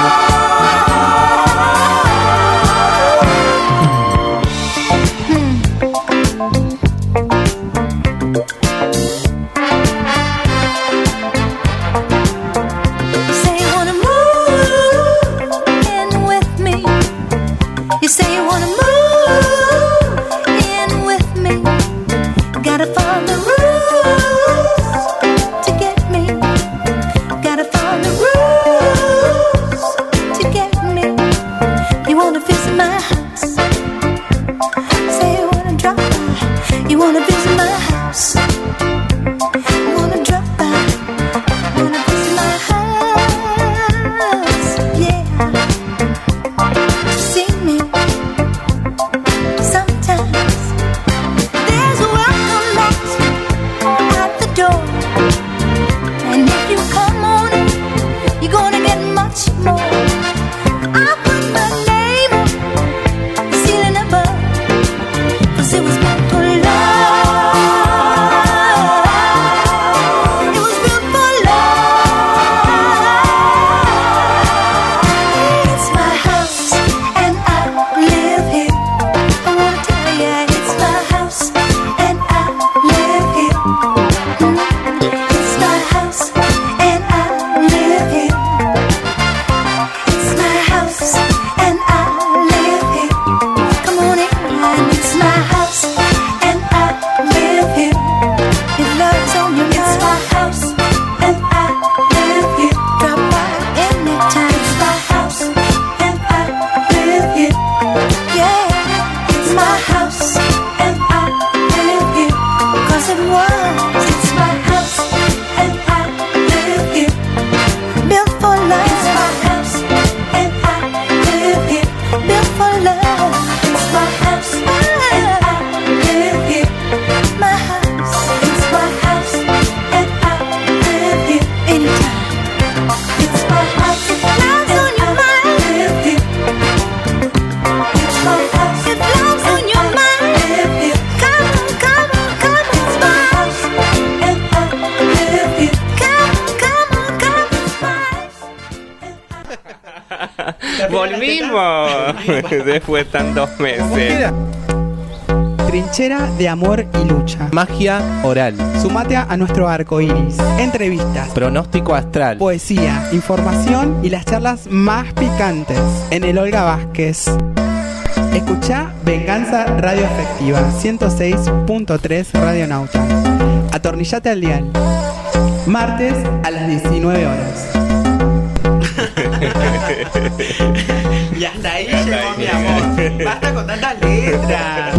You say you wanna move in with me. You say you wanna move in with me. Gotta follow the rules to get me. Gotta follow the rules to get me. You wanna visit my house. Say you wanna drop by. You wanna visit my house. You wanna drop by. You wanna visit my house. Yeah. To see me. Sometimes there's a welcome mat at the door, and if you come on in, you're gonna get much more. I put my name on the ceiling above, 'cause it was built for love. It was built for love. It's my house and I live here. I wanna tell ya, it's my house and I live here. It's my house and I live here. It's my house and I live here. Come on in, it's my house and I live here. If love's on your mind, it's my house and I live here. Drop by anytime. It's my house and I live here. Yeah, it's my house and I live here. 'Cause it was, it's my house and I live here. Built for love. It's my house and I live here. Built for love. It's my house and I live here. My house. It's my house and I live here. Anytime. It's my house. If love's on your mind, live here. It's my house. If love's on your mind, live here. Come on, come on, come on. It's my house and I live here. Come on, come on, come on. It's my house. ¡Volvimos! Después de tantos meses. Trinchera de amor y lucha. Magia oral. Sumate a nuestro arco iris. Entrevistas, Pronóstico astral. poesía, información y las charlas más picantes en el Olga Vázquez. Escuchá Venganza Radio Afectiva 106.3 Radio Nauta. Atornillate al dial. Martes a las 19 horas. Y hasta ahí llegó mi amor. Basta con tantas letras.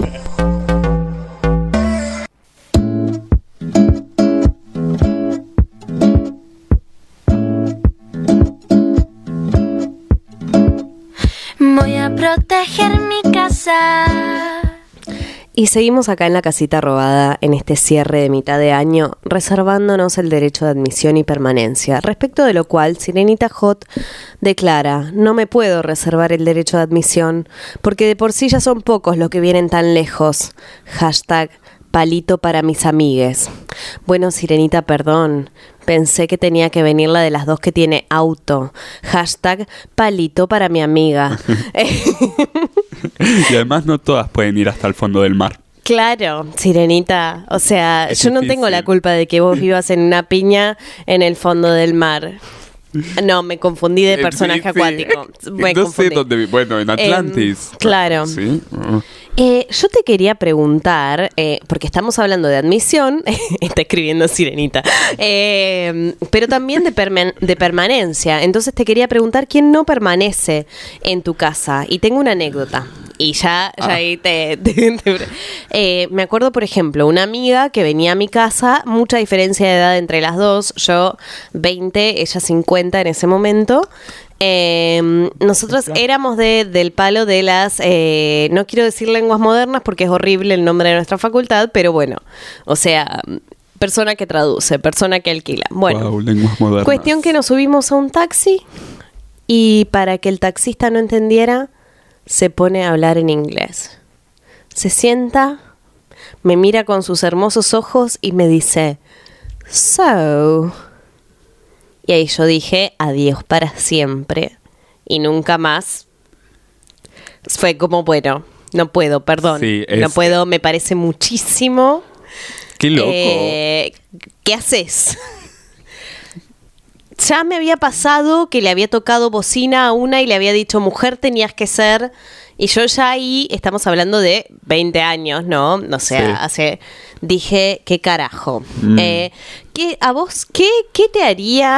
Voy a proteger mi casa. Y seguimos acá en la casita robada en este cierre de mitad de año, reservándonos el derecho de admisión y permanencia, respecto de lo cual Sirenita Hot declara: no me puedo reservar el derecho de admisión porque de por sí ya son pocos los que vienen tan lejos. Hashtag palito para mis amigues. Bueno, Sirenita, perdón, pensé que tenía que venir la de las dos que tiene auto. Hashtag palito para mi amiga. Y además no todas pueden ir hasta el fondo del mar. Claro, Sirenita, o sea, Es yo no difícil. tengo la culpa de que vos vivas en una piña en el fondo del mar. No, me confundí de personaje Sí, sí. acuático. Me No confundí. sé dónde bueno, en Atlantis. Claro. Sí. Yo te quería preguntar, porque estamos hablando de admisión, está escribiendo Sirenita, pero también de permanencia. Entonces te quería preguntar quién no permanece en tu casa. Y tengo una anécdota. Y ya ahí me acuerdo, por ejemplo, una amiga que venía a mi casa, mucha diferencia de edad entre las dos, yo 20, ella 50 en ese momento. Nosotros éramos del palo de las, no quiero decir lenguas modernas porque es horrible el nombre de nuestra facultad, pero bueno, o sea, persona que traduce, persona que alquila. Bueno, Guau, lenguas modernas. cuestión que nos subimos a un taxi y para que el taxista no entendiera, se pone a hablar en inglés. Se sienta, me mira con sus hermosos ojos y me dice, "So..." Y ahí yo dije, adiós para siempre. Y nunca más. Fue como, bueno, no puedo, perdón. Sí, no puedo, me parece muchísimo. Qué loco. ¿Qué haces? Ya me había pasado que le había tocado bocina a una y le había dicho, mujer tenías que ser. Y yo ya ahí, estamos hablando de 20 años, ¿no? O sea, Sí. dije, ¿qué carajo? ¿A vos qué te haría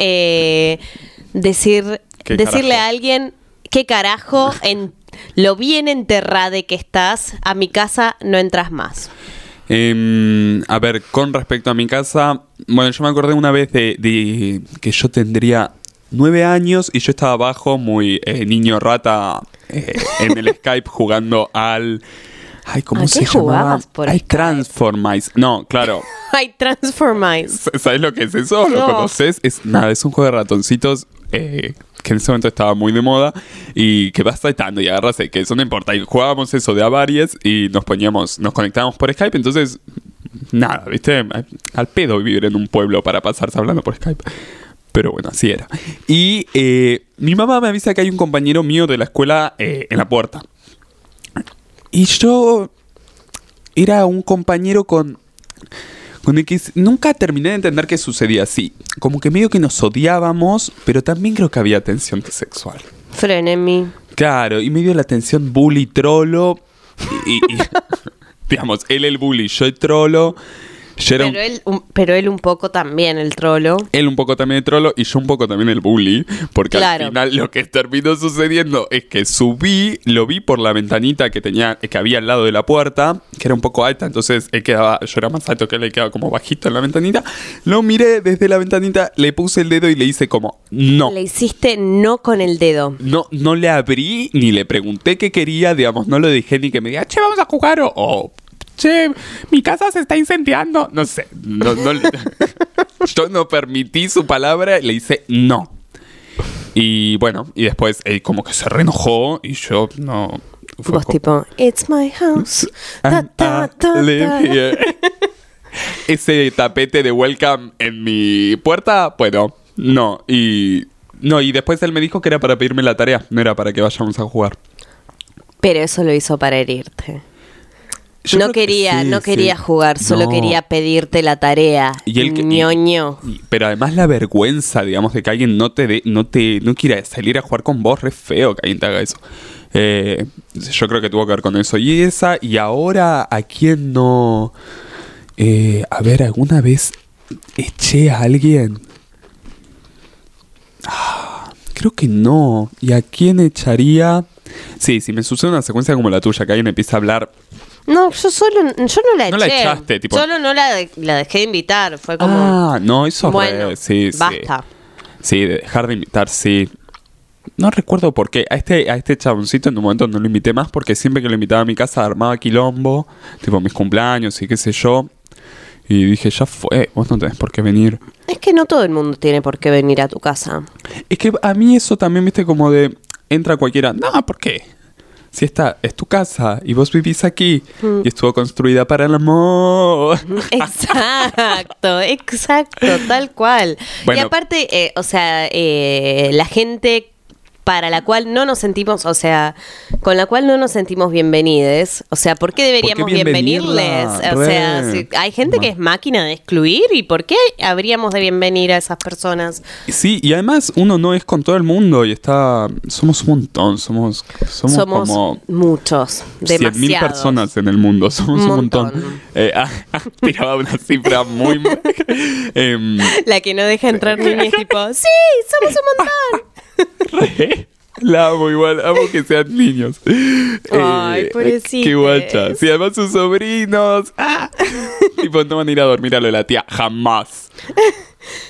decirle carajo? a alguien, qué carajo, en lo bien enterrada que estás, a mi casa no entras más? A ver, con respecto a mi casa, bueno, yo me acordé una vez de que yo tendría 9 años y yo estaba abajo, muy niño rata, en el Skype jugando al... Ay, ¿cómo ¿A se qué llamaba? jugabas por Ay, Skype? Transformice. No, claro. Ay, Transformize. ¿Sabes lo que es eso? ¿Lo No. conoces? Es un juego de ratoncitos que en ese momento estaba muy de moda y que vas saltando y agarras que eso no importa. Y jugábamos eso de a varias y nos conectábamos por Skype. Entonces, nada, ¿viste? Al pedo vivir en un pueblo para pasarse hablando por Skype. Pero bueno, así era. Y mi mamá me avisa que hay un compañero mío de la escuela en la puerta. Y yo era un compañero con el que nunca terminé de entender qué sucedía así. Como que medio que nos odiábamos, pero también creo que había tensión sexual. Frenemy. Claro, y medio la tensión bully trolo. Y digamos, él el bully, yo el trolo. Yo era Pero él un poco también, el trolo. él un poco también el trolo y yo un poco también el bully. Porque Claro. al final lo que terminó sucediendo es que lo vi por la ventanita que había al lado de la puerta, que era un poco alta, entonces yo era más alto que él, quedaba como bajito en la ventanita. Lo miré desde la ventanita, le puse el dedo y le hice como, no. Le hiciste no con el dedo. No le abrí ni le pregunté qué quería, digamos, no lo dejé ni que me diga, che, vamos a jugar o che, mi casa se está incendiando. No sé, yo no permití su palabra, le hice no. Y bueno, y después él como que se reenojó y yo no... Vos tipo, it's my house. And I live here. Ese tapete de welcome en mi puerta, bueno, no. Y después él me dijo que era para pedirme la tarea, no era para que vayamos a jugar. Pero eso lo hizo para herirte. Yo No creo que quería, sí. jugar, solo No. quería pedirte la tarea. Y él ñoño. Pero además la vergüenza, digamos, de que alguien no quiera salir a jugar con vos, re feo que alguien te haga eso. Yo creo que tuvo que ver con eso. Y ahora, ¿a quién no? A ver, ¿alguna vez eché a alguien? Creo que no. ¿Y a quién echaría? Sí, si me sucede una secuencia como la tuya, que alguien empieza a hablar... No, yo no la eché. No la echaste, tipo... Solo no la dejé de invitar. Fue como... no, eso bueno, sí, basta. Sí, de dejar de invitar, sí. No recuerdo por qué. A este chaboncito en un momento no lo invité más porque siempre que lo invitaba a mi casa armaba quilombo, tipo mis cumpleaños y qué sé yo. Y dije, ya fue, vos no tenés por qué venir. Es que no todo el mundo tiene por qué venir a tu casa. Es que a mí eso también, viste, como de... Entra cualquiera. No, ¿por qué? Si es tu casa y vos vivís aquí y estuvo construida para el amor. Exacto, tal cual. Bueno. Y aparte, la gente para la cual no nos sentimos, con la cual no nos sentimos bienvenides, ¿por qué deberíamos ¿Por qué bienvenirles? bienvenirla? Hay gente que es máquina de excluir, ¿y por qué habríamos de bienvenir a esas personas? Sí, y además uno no es con todo el mundo y somos un montón, somos como muchos, 100.000 demasiados. personas en el mundo, somos un montón. Tiraba una cifra muy... La que no deja entrar niños tipo, sí, somos un montón. La amo igual, amo que sean niños. Ay, pobrecitos. Qué guacha. Si además sus sobrinos. Tipo, no van a ir a dormir a lo de la tía, jamás.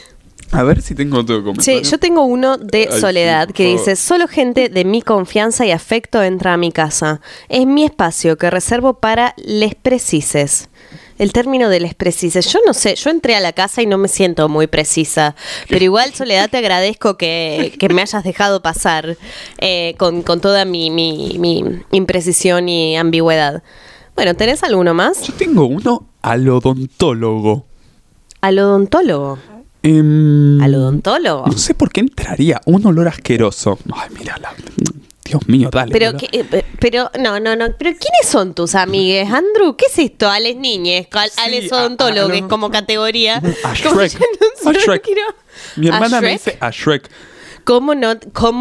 A ver si tengo otro comentario. Sí, yo tengo uno de Ay, Soledad sí, que por favor. dice: solo gente de mi confianza y afecto entra a mi casa. Es mi espacio que reservo para les precises. El término de les precises, yo no sé, yo entré a la casa y no me siento muy precisa, pero igual, Soledad, te agradezco que me hayas dejado pasar con toda mi imprecisión y ambigüedad. Bueno, ¿tenés alguno más? Yo tengo uno al odontólogo. ¿Al odontólogo? ¿Al odontólogo? No sé por qué entraría un olor asqueroso. Ay, mírala. Dios mío, dale. Pero, olor. pero, no. Pero ¿quiénes son tus amigues, Andrew? ¿Qué es esto? Ales niñes, ales odontólogos como categoría. A Como Shrek. yo no A solo Shrek. quiero- Mi ¿A hermana me Shrek? dice a Shrek. ¿Cómo no?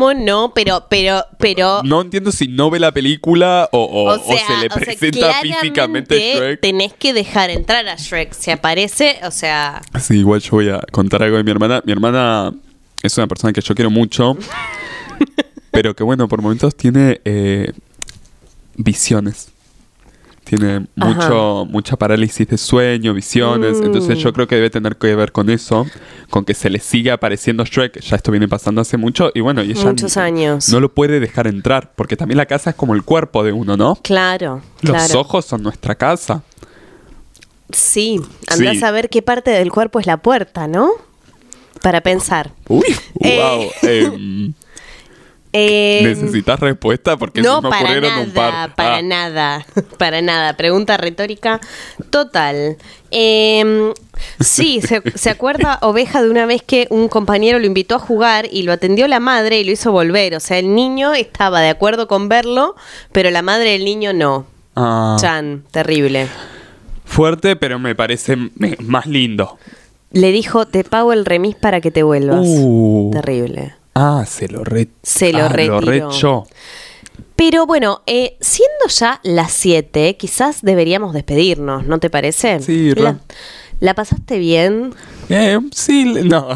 Pero No entiendo si no ve la película o se le presenta físicamente claramente Shrek. tenés que dejar entrar a Shrek. Si aparece, o sea... Sí, igual yo voy a contar algo de mi hermana. Mi hermana es una persona que yo quiero mucho, pero que bueno, por momentos tiene visiones. Tiene mucha parálisis de sueño, visiones. Entonces yo creo que debe tener que ver con eso, con que se le sigue apareciendo Shrek. Ya esto viene pasando hace mucho y bueno, y ella Muchos años. no lo puede dejar entrar, porque también la casa es como el cuerpo de uno, ¿no? Claro, Los claro. ojos son nuestra casa. Sí, andá Sí. a saber qué parte del cuerpo es la puerta, ¿no? Para pensar. Uy, Eh, wow. ¿Necesitas respuesta? Porque no, se me para ocurrieron nada, un par. para Ah. nada, para nada. Pregunta retórica total. Sí, se acuerda Oveja de una vez que un compañero lo invitó a jugar y lo atendió la madre y lo hizo volver. O sea, el niño estaba de acuerdo con verlo, pero la madre del niño no. Ah. Chan, terrible. Fuerte, pero me parece más lindo. Le dijo, te pago el remis para que te vuelvas. Terrible. Ah, se lo retiró. rechó. Pero bueno, siendo ya las 7, quizás deberíamos despedirnos, ¿no te parece? Sí, ¿La pasaste bien? Sí, no.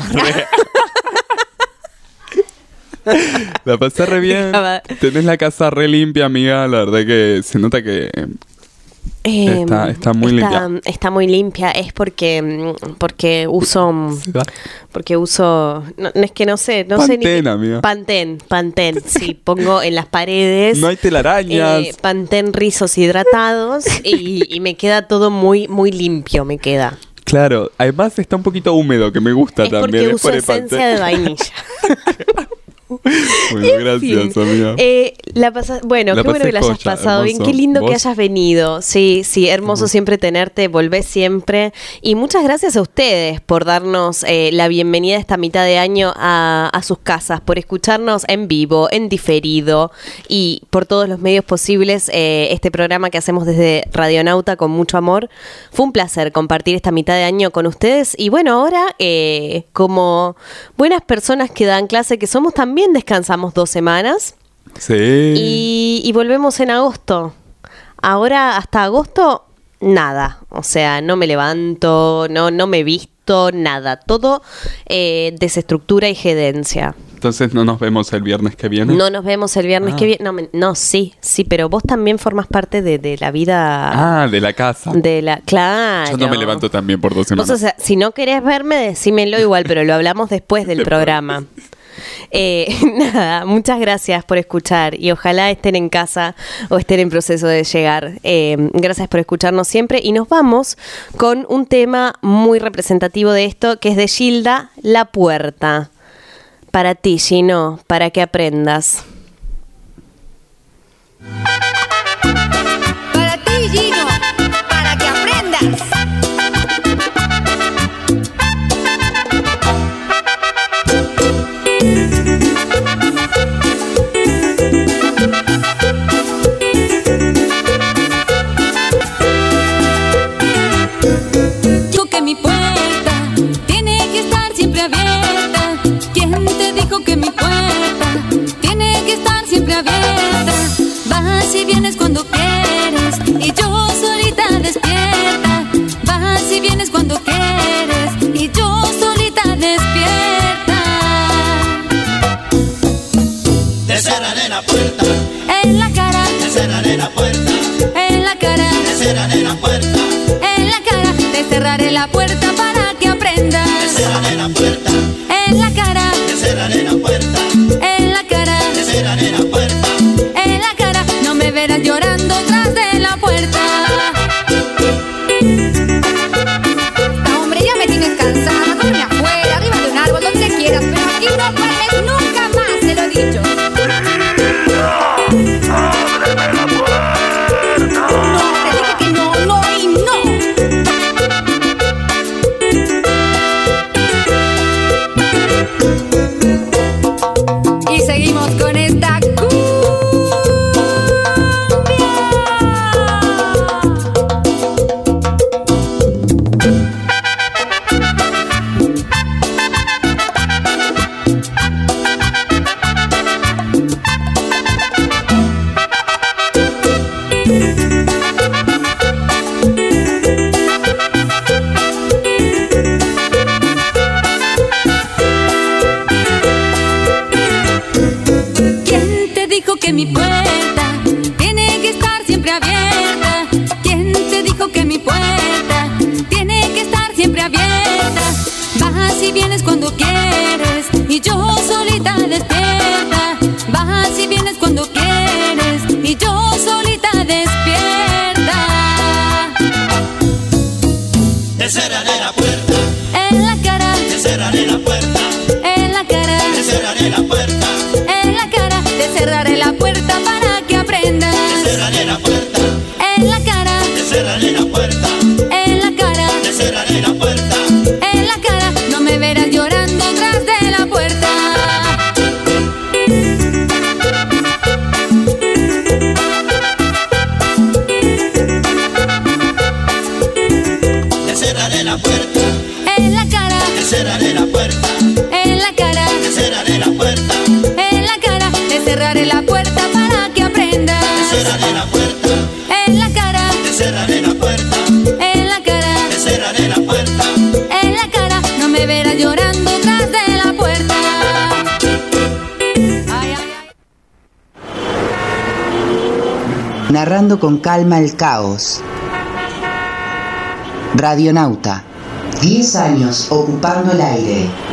La pasé re bien. Tenés la casa re limpia, amiga. La verdad que se nota que está muy limpia. Está muy limpia. Es porque uso no es que no sé Pantene, ni amiga. Pantene, sí, pongo en las paredes. No hay telarañas. Pantene rizos hidratados y me queda todo muy muy limpio, me queda. Claro, además está un poquito húmedo, que me gusta Es también. porque es uso por el esencia Pantene. de vainilla. Bueno, gracias, amiga. Bueno, La qué bueno pasé que la hayas joya, pasado bien. hermoso. Qué lindo que ¿Vos? hayas venido. Sí, hermoso siempre tenerte. Volvés siempre. Y muchas gracias a ustedes por darnos la bienvenida esta mitad de año a sus casas, por escucharnos en vivo, en diferido y por todos los medios posibles. Este programa que hacemos desde Radionauta con mucho amor. Fue un placer compartir esta mitad de año con ustedes. Y bueno, ahora, como buenas personas que dan clase que somos, también descansamos 2 semanas. Sí. Y volvemos en agosto. Ahora, hasta agosto, nada. O sea, no me levanto, no me visto, nada. Todo desestructura y gerencia. Entonces no nos vemos el viernes que viene. No nos vemos el viernes que viene. No, sí, pero vos también formas parte de la vida. De la casa. Claro. Yo no me levanto también por 2 semanas. Vos, o sea, si no querés verme, decímelo igual, pero lo hablamos después del programa. Nada, muchas gracias por escuchar y ojalá estén en casa o estén en proceso de llegar. Gracias por escucharnos siempre y nos vamos con un tema muy representativo de esto, que es de Gilda, La Puerta. Para ti, Gino, para que aprendas. Para ti, Gino, para que aprendas. Dijo que mi puerta tiene que estar siempre abierta. ¿Quién te dijo que mi puerta tiene que estar siempre abierta? Vas y vienes cuando quieres y yo solita despierta. Vas y vienes cuando quieres y yo solita despierta. Te cerraré la puerta, En la cara, te cerraré la puerta, en la cara, te cerraré la puerta, en la cara. Te cerraré la puerta para que aprendas. te cerraré la puerta, verás llorando tras de la puerta. Hombre, ya me tienes cansada. Duerme afuera, arriba de un árbol, donde quieras, pero aquí no duermes nunca más, te lo he dicho. Ábreme la puerta. No, te dije que no, no y no. Y seguimos con esta que mi puerta tiene que estar siempre abierta. ¿Quién te dijo que mi puerta tiene que estar siempre abierta? Vas y vienes cuando quieres y yo solita despierta. Vas y vienes cuando quieres y yo solita despierta. Te cerraré la puerta. En la cara. Te cerraré la puerta. En la cara. Te cerraré la puerta. En la cara. Te cerraré la puerta para que aprendas. Te cerraré la puerta. En la cara. Te cerraré la puerta. En la cara. Te cerraré la puerta. En la cara. No me verás llorando tras de la puerta. Te cerraré la puerta. En la cara. Te cerraré la puerta. En la cara. Te cerraré la puerta. En la cara. Te cerraré la puerta para que aprendas. Te cerraré la puerta. En la cara. Te cerraré la puerta. En la cara. Te cerraré la puerta. En la cara. No me verás llorando tras de la puerta. Ay, ay, ay. Narrando con calma el caos. Radionauta. 10 años ocupando el aire.